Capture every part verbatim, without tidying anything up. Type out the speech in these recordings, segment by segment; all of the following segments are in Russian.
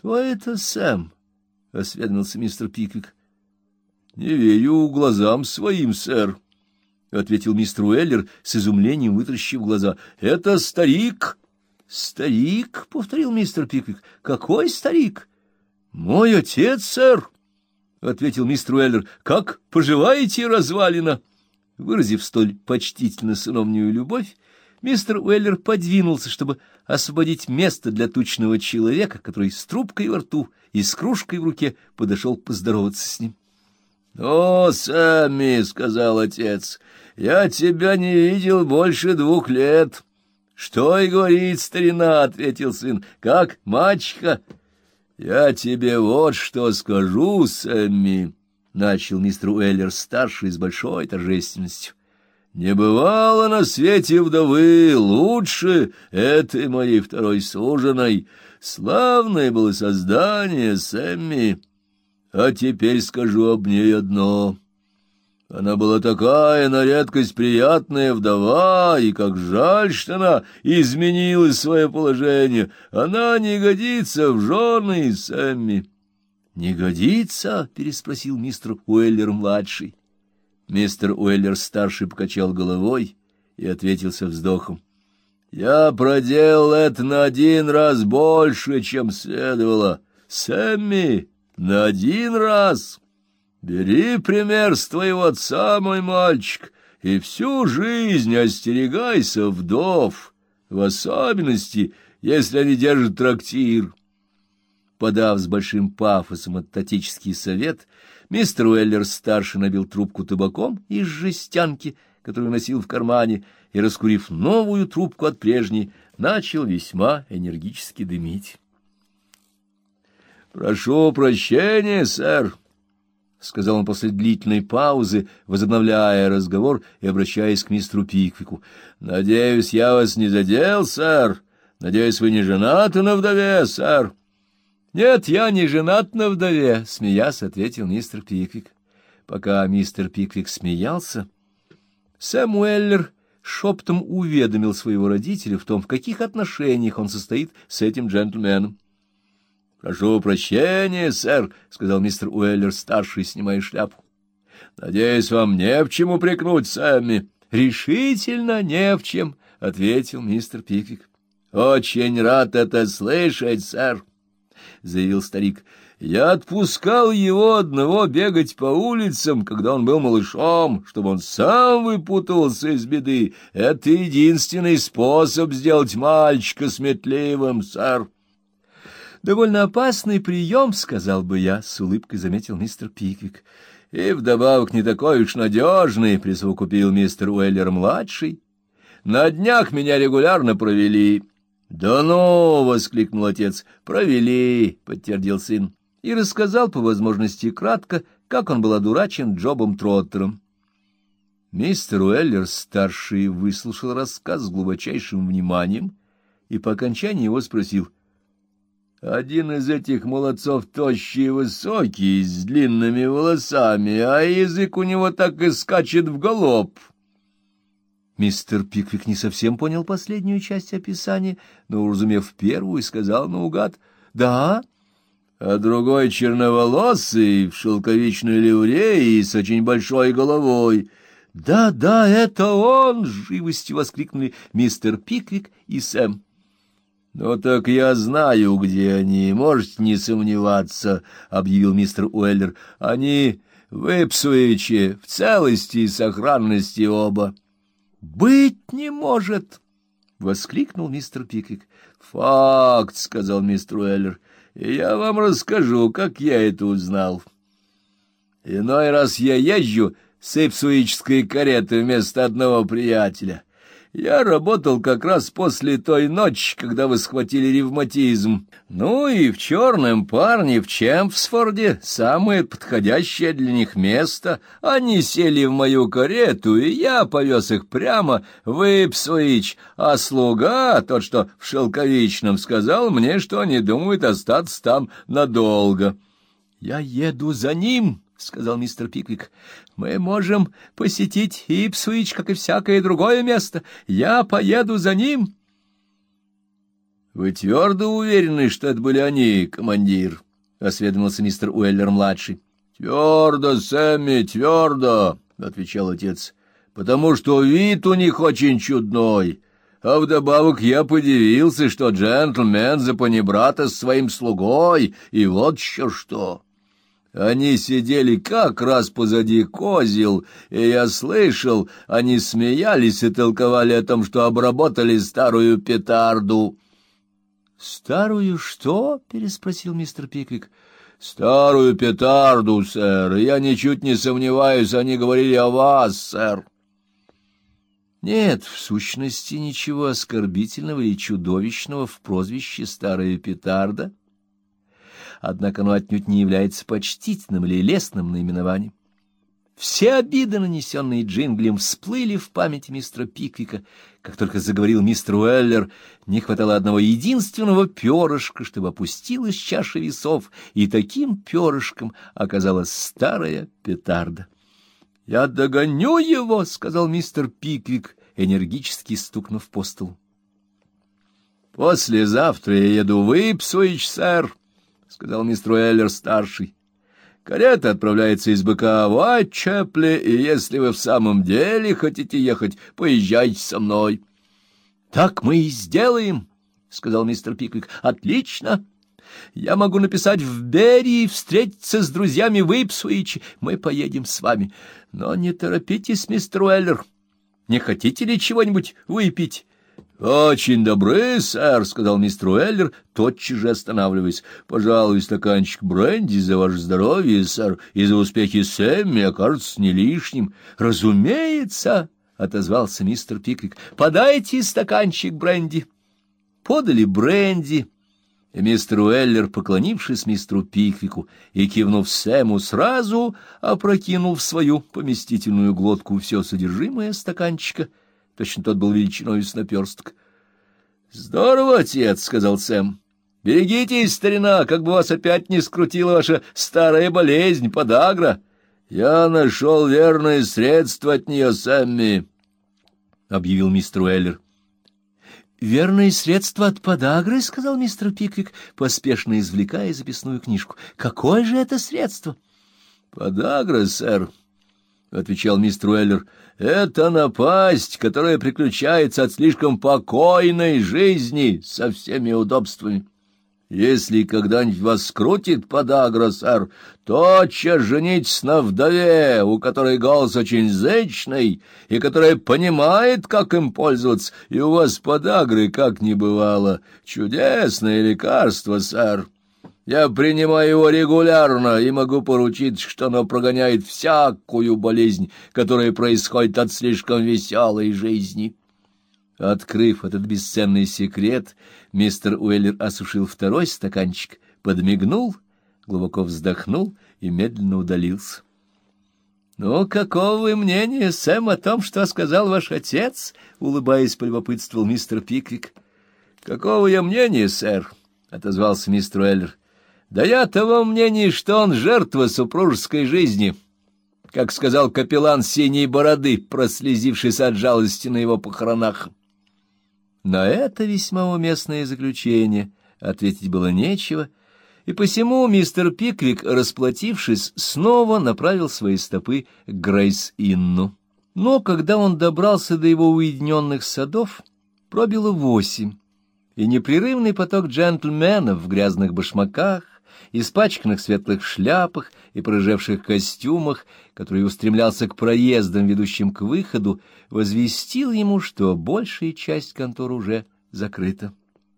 Кто это Сэм? — осведомился мистер Пиквик. — Не верю глазам своим, сэр, — ответил мистер Уэллер, с изумлением вытаращив глаза. — Это старик. — Старик? — повторил мистер Пиквик. — Какой старик? — Мой отец, сэр, — ответил мистер Уэллер. — Как поживаете, развалина? Выразив столь почтительно сыновнюю любовь, мистер Уэллер подвинулся, чтобы освободить место для тучного человека, который с трубкой во рту и с кружкой в руке подошел поздороваться с ним. — О, Сэмми, — сказал отец, — я тебя не видел больше двух лет. — Что и говорит старина, — ответил сын, — как мачеха. — Я тебе вот что скажу, Сэмми, — начал мистер Уэллер-старший с большой торжественностью. — Не бывало на свете вдовы лучше этой моей второй суженой. Славное было создание, Сэмми. А теперь скажу об ней одно. Она была такая на редкость приятная вдова, и как жаль, что она изменила свое положение. Она не годится в жены, Сэмми. — Не годится? — переспросил мистер Уэллер-младший. Мистер Уэллер-старший покачал головой и ответил со вздохом. — Я проделал это на один раз больше, чем следовало. Сэмми, на один раз. Бери пример с твоего отца, мой мальчик, и всю жизнь остерегайся вдов, в особенности, если они держат трактир. Подав с большим пафосом этот отеческий совет, мистер Уэллер-старший набил трубку табаком из жестянки, которую носил в кармане, и, раскурив новую трубку от прежней, начал весьма энергически дымить. — Прошу прощения, сэр, — сказал он после длительной паузы, возобновляя разговор и обращаясь к мистеру Пиквику. — Надеюсь, я вас не задел, сэр? Надеюсь, вы не женаты на вдове, сэр? — Нет, я не женат на вдове, — смеясь, ответил мистер Пиквик. Пока мистер Пиквик смеялся, Сэм Уэллер шепотом уведомил своего родителя в том, в каких отношениях он состоит с этим джентльменом. — Прошу прощения, сэр, — сказал мистер Уэллер-старший, снимая шляпу. — Надеюсь, вам не в чем упрекнуть, Сэмми. — Решительно не в чем, — ответил мистер Пиквик. — Очень рад это слышать, сэр, — заявил старик. — Я отпускал его одного бегать по улицам, когда он был малышом, чтобы он сам выпутывался из беды. Это единственный способ сделать мальчика сметливым, сэр. — Довольно опасный прием, — сказал бы я, — с улыбкой заметил мистер Пиквик. — И вдобавок не такой уж надежный, — присовокупил мистер Уэллер-младший. — На днях меня регулярно провели. — Да ну! — воскликнул отец. — Провели, — подтвердил сын, и рассказал по возможности кратко, как он был одурачен Джобом Троттером. Мистер Уэллер-старший выслушал рассказ с глубочайшим вниманием и по окончании его спросил: — Один из этих молодцов тощий и высокий, с длинными волосами, а язык у него так и скачет в галоп. Мистер Пиквик не совсем понял последнюю часть описания, но, уразумев первую, сказал наугад: — Да. — А другой черноволосый, в шелковичной ливреи и с очень большой головой. — Да, да, это он! — с живостью воскликнули мистер Пиквик и Сэм. — Ну так я знаю, где они, можете не сомневаться, — объявил мистер Уэллер. — Они в Ипсуиче, в целости и сохранности оба. — Быть не может! — воскликнул мистер Пиквик. — Факт, — сказал мистер Уэллер, — и я вам расскажу, как я это узнал. Иной раз я езжу с ипсуичской кареты вместо одного приятеля. Я работал как раз после той ночи, когда вы схватили ревматизм. Ну и в «Черном парне» в Чемпсфорде самое подходящее для них место. Они сели в мою карету, и я повез их прямо в Ипсуич, а слуга, тот, что в шелковичном, сказал мне, что они думают остаться там надолго. «Я еду за ним», — сказал мистер Пиквик. — Мы можем посетить Ипсуич, как и всякое другое место. Я поеду за ним. — — Вы твердо уверены, что это были они, командир? — осведомился мистер Уэллер-младший. — Твердо, Сэмми, твердо, — отвечал отец, — потому что вид у них очень чудной. А вдобавок я подивился, что джентльмен запанибрата с своим слугой, и вот еще что. Они сидели как раз позади козел, и я слышал, они смеялись и толковали о том, что обработали старую петарду. — Старую что? — переспросил мистер Пиквик. — Старую петарду, сэр. Я ничуть не сомневаюсь, они говорили о вас, сэр. Нет, в сущности, ничего оскорбительного или чудовищного в прозвище «старая петарда». Однако оно отнюдь не является почтительным или лестным наименованием. Все обиды, нанесенные Джинглем, всплыли в памяти мистера Пиквика. Как только заговорил мистер Уэллер, не хватало одного единственного перышка, чтобы опустилась чаша весов, и таким перышком оказалась старая петарда. — Я догоню его, — сказал мистер Пиквик, энергически стукнув по столу. — Послезавтра я еду в Ипсвич, сэр, — сказал мистер Уэллер-старший. — Карета отправляется из быка в Уайтчепли, и если вы в самом деле хотите ехать, поезжайте со мной. — Так мы и сделаем, — сказал мистер Пиквик. — Отлично. Я могу написать в Берри и встретиться с друзьями в Ипсвиче. Мы поедем с вами. Но не торопитесь, мистер Уэллер. Не хотите ли чего-нибудь выпить? — Очень добры, сэр, — сказал мистер Уэллер, тотчас же останавливаясь. — Пожалуй, стаканчик бренди за ваше здоровье, сэр, и за успехи Сэмми окажется не лишним. — Разумеется, — отозвался мистер Пиквик. — Подайте стаканчик бренди. Подали бренди. И мистер Уэллер, поклонившись мистеру Пиквику и кивнув Сэму, сразу опрокинул в свою поместительную глотку все содержимое стаканчика. Точно тот был величиной с наперсток. — Здорово, отец, — сказал Сэм. — Берегитесь, старина, как бы вас опять не скрутила ваша старая болезнь, подагра. — Я нашел верное средство от нее, Сэмми, — объявил мистер Уэллер. — Верное средство от подагры, — сказал мистер Пиквик, поспешно извлекая записную книжку. — Какое же это средство? — Подагра, сэр, — отвечал мистер Уэллер, — это напасть, которая приключается от слишком покойной жизни со всеми удобствами. Если когда-нибудь вас скрутит подагра, сэр, тотчас женитесь на вдове, у которой голос очень зычный, и которая понимает, как им пользоваться, и у вас подагры как не бывало. Чудесное лекарство, сэр. Я принимаю его регулярно и могу поручить, что оно прогоняет всякую болезнь, которая происходит от слишком веселой жизни. Открыв этот бесценный секрет, мистер Уэллер осушил второй стаканчик, подмигнул, глубоко вздохнул и медленно удалился. — Ну, какого вы мнения, Сэм, о том, что сказал ваш отец? — улыбаясь, полюбопытствовал мистер Пиквик. — Какого я мнения, сэр? — отозвался мистер Уэллер. — Да я того мнения, что он жертва супружеской жизни, как сказал капеллан Синей Бороды, прослезившись от жалости на его похоронах. На это весьма уместное заключение ответить было нечего, и посему мистер Пиквик, расплатившись, снова направил свои стопы к Грейс-Инну. Но когда он добрался до его уединенных садов, пробило восемь, и непрерывный поток джентльменов в грязных башмаках, испачканных светлых шляпах и порыжевших костюмах, который устремлялся к проездам, ведущим к выходу, возвестил ему, что большая часть конторы уже закрыта.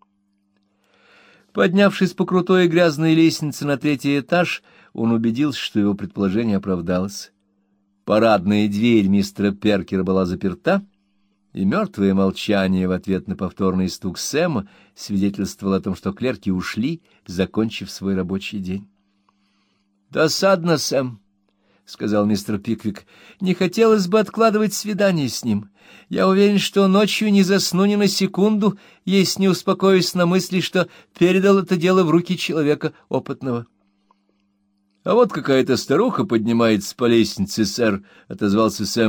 Поднявшись по крутой и грязной лестнице на третий этаж, он убедился, что его предположение оправдалось. Парадная дверь мистера Перкера была заперта, и мертвое молчание в ответ на повторный стук Сэма свидетельствовало о том, что клерки ушли, закончив свой рабочий день. — Досадно, Сэм, — сказал мистер Пиквик. — Не хотелось бы откладывать свидание с ним. Я уверен, что ночью не засну ни на секунду, если не успокоюсь на мысли, что передал это дело в руки человека опытного. — А вот какая-то старуха поднимается по лестнице, сэр, — отозвался Сэм. —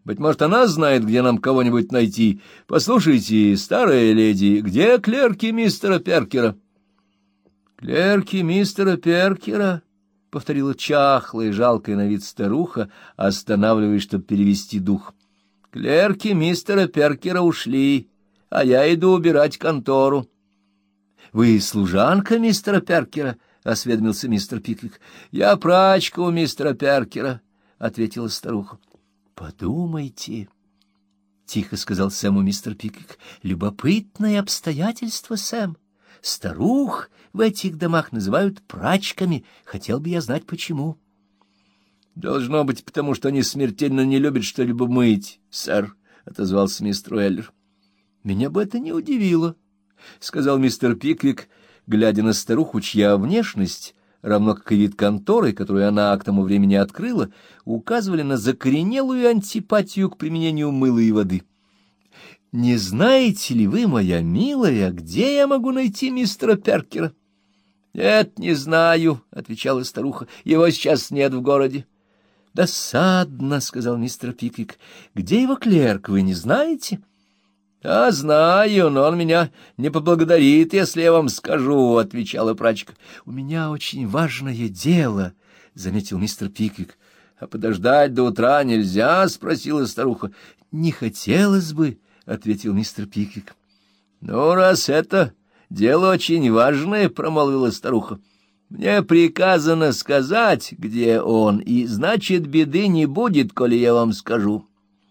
Быть может, она знает, где нам кого-нибудь найти. Послушайте, старая леди, где клерки мистера Перкера? — Клерки мистера Перкера? — повторила чахлая, жалкая на вид старуха, останавливаясь, чтобы перевести дух. — Клерки мистера Перкера ушли, а я иду убирать контору. — Вы служанка мистера Перкера? — осведомился мистер Пиквик. — Я прачка у мистера Перкера, — ответила старуха. — Подумайте, — тихо сказал Сэму мистер Пиквик, — любопытное обстоятельство, Сэм. Старух в этих домах называют прачками. Хотел бы я знать, почему. — Должно быть, потому что они смертельно не любят что-либо мыть, сэр, — отозвался мистер Уэллер. — Меня бы это не удивило, — сказал мистер Пиквик, глядя на старуху, чья внешность, равно как и вид конторы, которую она к тому времени открыла, указывали на закоренелую антипатию к применению мыла и воды. — Не знаете ли вы, моя милая, где я могу найти мистера Перкера? — Нет, не знаю, — отвечала старуха, — его сейчас нет в городе. — Досадно, — сказал мистер Пиквик. — Где его клерк, вы не знаете? — А, знаю, но он меня не поблагодарит, если я вам скажу, — отвечала прачка. — У меня очень важное дело, — заметил мистер Пиквик. — А подождать до утра нельзя? — спросила старуха. — Не хотелось бы, — ответил мистер Пиквик. — Ну, раз это дело очень важное, — промолвила старуха, — мне приказано сказать, где он, и, значит, беды не будет, коли я вам скажу.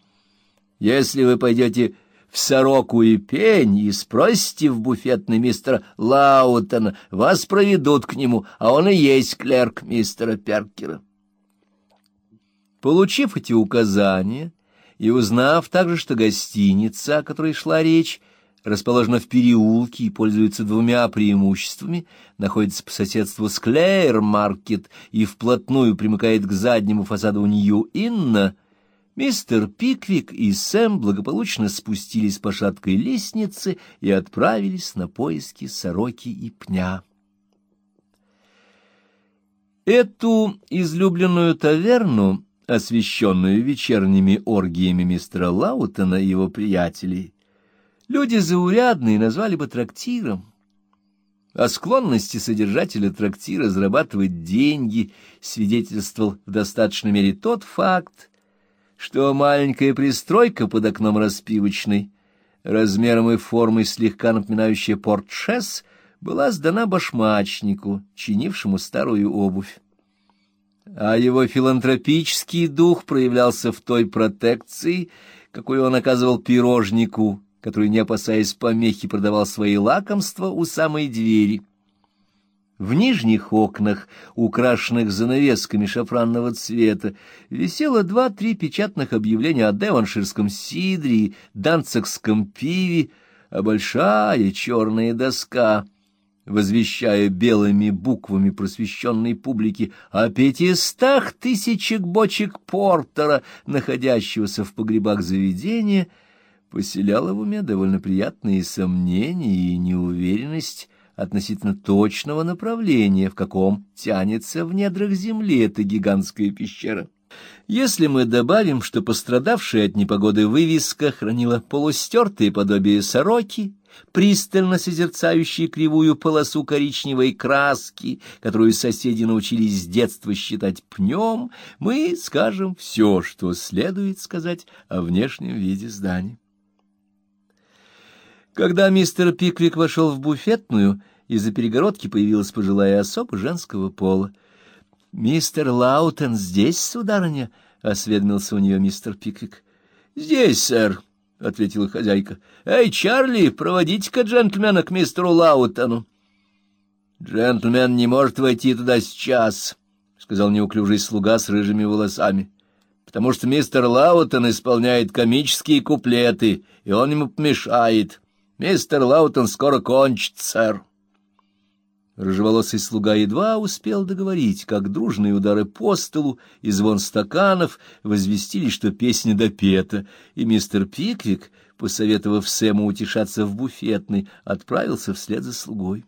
Если вы пойдете в Сороку и Пень и спросите в буфетной мистера Лаутона, вас проведут к нему, а он и есть клерк мистера Перкера. Получив эти указания и узнав также, что гостиница, о которой шла речь, расположена в переулке и пользуется двумя преимуществами, находится по соседству с Клэйр-маркет и вплотную примыкает к заднему фасаду Нью-Инна, мистер Пиквик и Сэм благополучно спустились по шаткой лестнице и отправились на поиски Сороки и Пня. Эту излюбленную таверну, освещенную вечерними оргиями мистера Лаутона и его приятелей, люди заурядные назвали бы трактиром. О склонности содержателя трактира зарабатывать деньги свидетельствовал в достаточной мере тот факт, что маленькая пристройка под окном распивочной, размером и формой слегка напоминающая портшес, была сдана башмачнику, чинившему старую обувь. А его филантропический дух проявлялся в той протекции, какую он оказывал пирожнику, который, не опасаясь помехи, продавал свои лакомства у самой двери. В нижних окнах, украшенных занавесками шафранного цвета, висело два-три печатных объявления о девонширском сидре и данцигском пиве, а большая черная доска, возвещая белыми буквами просвещенной публике о пятистах тысячах бочек портера, находящегося в погребах заведения, поселяла в уме довольно приятные сомнения и неуверенность относительно точного направления, в каком тянется в недрах земли эта гигантская пещера. Если мы добавим, что пострадавшая от непогоды вывеска хранила полустертые подобие сороки, пристально созерцающие кривую полосу коричневой краски, которую соседи научились с детства считать пнем, мы скажем все, что следует сказать о внешнем виде здания. Когда мистер Пиквик вошел в буфетную, из-за перегородки появилась пожилая особа женского пола. — Мистер Лаутон здесь, сударыня? — осведомился у нее мистер Пиквик. — Здесь, сэр, — ответила хозяйка. — Эй, Чарли, проводите-ка джентльмена к мистеру Лаутону. — Джентльмен не может войти туда сейчас, — сказал неуклюжий слуга с рыжими волосами, — потому что мистер Лаутон исполняет комические куплеты, и он ему помешает. Мистер Лаутон скоро кончит, сэр. Рыжеволосый слуга едва успел договорить, как дружные удары по столу и звон стаканов возвестили, что песня допета, и мистер Пиквик, посоветовав Сэму утешаться в буфетной, отправился вслед за слугой.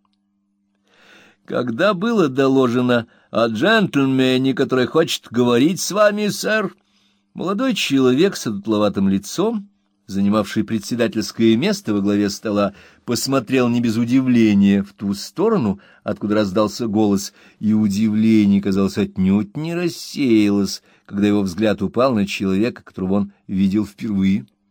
Когда было доложено о джентльмене, который хочет говорить с вами, сэр, Молодой человек с одутловатым лицом, занимавший председательское место во главе стола, посмотрел не без удивления в ту сторону, откуда раздался голос, и удивление, казалось, отнюдь не рассеялось, когда его взгляд упал на человека, которого он видел впервые.